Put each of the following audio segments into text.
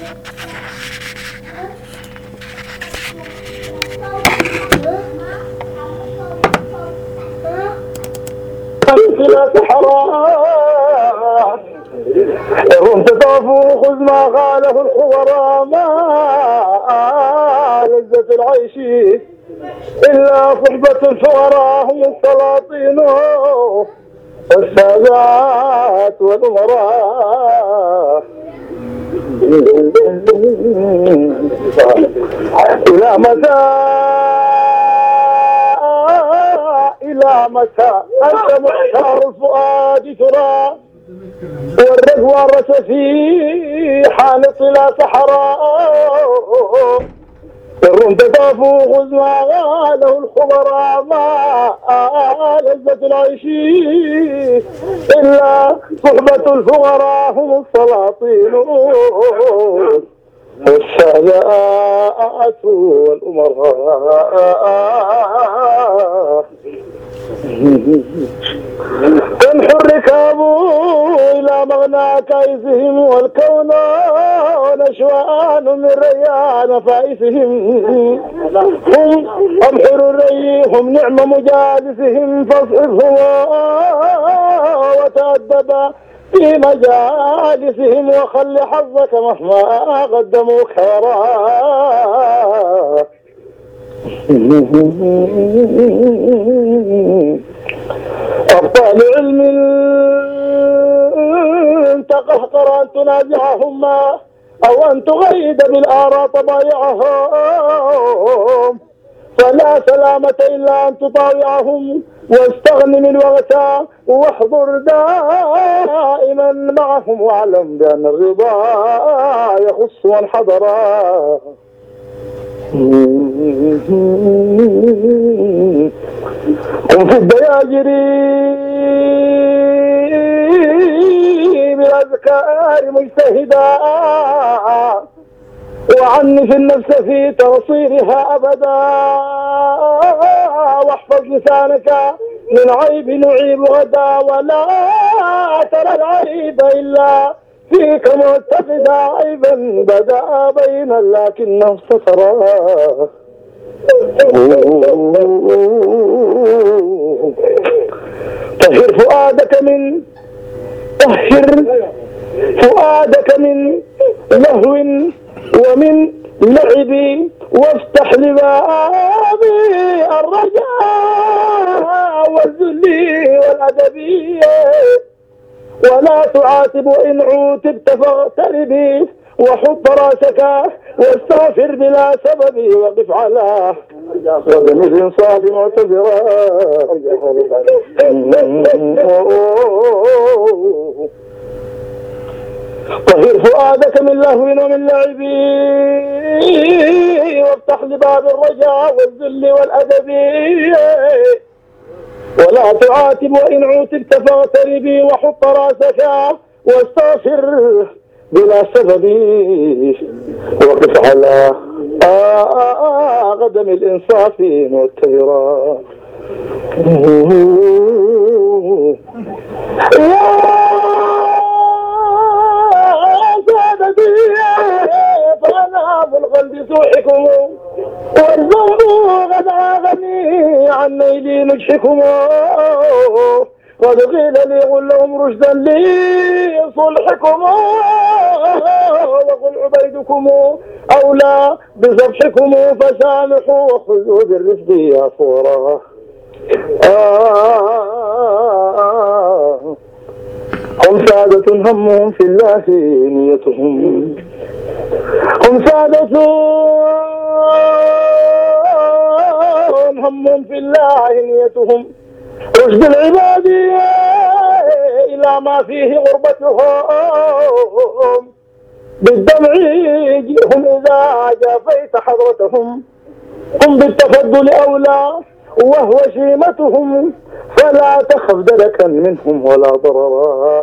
إلى سحرات هم تطافوا خذ ما قاله الخبراء ما لذة العيش إلا صحبة الفقراء هم السلاطين والسادات والأمراء. إلى متى إلى متى أنت محتار الفؤاد ترى والرجوى الرسفي حانط إلى سحراء الروم تطافوا خذ ما غاله الخبراء ما لذة العيش إلا صحبة الفقراء هم السلاطين والسادات والأمراء. تنحو الركاب إلى مغنى كيسهم والكون نشوان من ريان فائسهم هم أمحر الري هم نعم مجالسهم فاصحبهم وتأدب في مجالسهم وخل حظك مهما قدموك خيرا. أبطال علم تقهقر أن تنازعهم أو أن تغيد بالآراء طبايعهم فلا سلامة إلا أن تطاوعهم واستغن من وقتها واحضر دائما معهم واعلم بأن الرضا يخص من حضرا. هم في الدياجر بالأذكار مجتهدا وعنف النفس في توصيلها أبدا واحفظ لسانك من عيب نعيب غدا ولا ترى العيب إلا فيك معتقدا عيبا بدا بينا لكن نفس تراه. طهر فؤادك من لهو ومن لعب وافتح لباب الرجاء والذل والأدب ولا تعاتب إن عوتبت فاغترب وحط راسك واستغفر بلا سبب وقف على قدم الإنصاف معتذرا. طهر فؤادك من لهو ومن لعب وافتح لباب الرجاء والذل والأدب ولا تعاتب وإن عوتبت فاغتربي وحط راسك واستغفر بلا سبب وقف على قدم الإنصاف معتذرا. يا سادتي فأنا بالقلب سوحكم والذنب قد أغني عن نيلي نجحكم قد قيل لي قل لهم رشدا لي صلحكم وقل عبيدكم أولى بذبحكم فسامحوا وخذوا بالرفق يا فورا. هم سادة همهم في الله نيتهم هم سادة همهم في الله نيتهم رشد العباد إلى ما فيه غربتهم بالدمع هم إذا جافيت حضرتهم هم بالتفضل أولى وهو شيمتهم فلا تخف دلكا منهم ولا ضررا.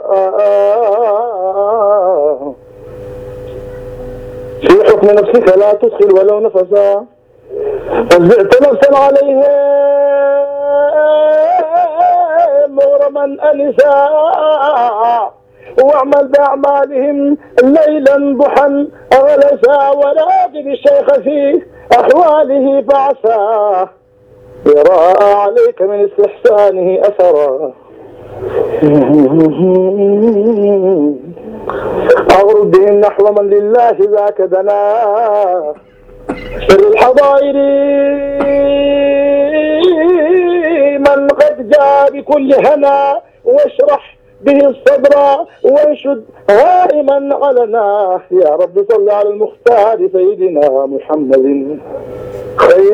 في حكم نفسك لا تدخل ولو نفسا فزعت نفسا عليهم مغرما أنسا واعمل بأعمالهم ليلا ضحى غلسا، وراقب الشيخ في أحواله فعساه يرى عليك من استحسانه أثرا. أغرب بهم نحو من لله ذاك دنا، سر الحضائر من قد جاء بكل هنا، واشرح به الصدر وانشد هائما علنا. يا رب صل على المختار سيدنا محمد خير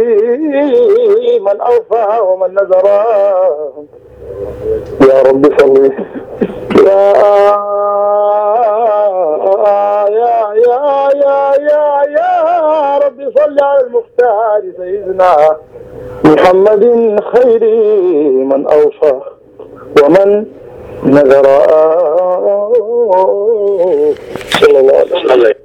من أوفى ومن نذر. يا رب صل يا رب صل على المختار سيدنا محمد خير من أوفى ومن نذر. صلى الله عليه وسلم.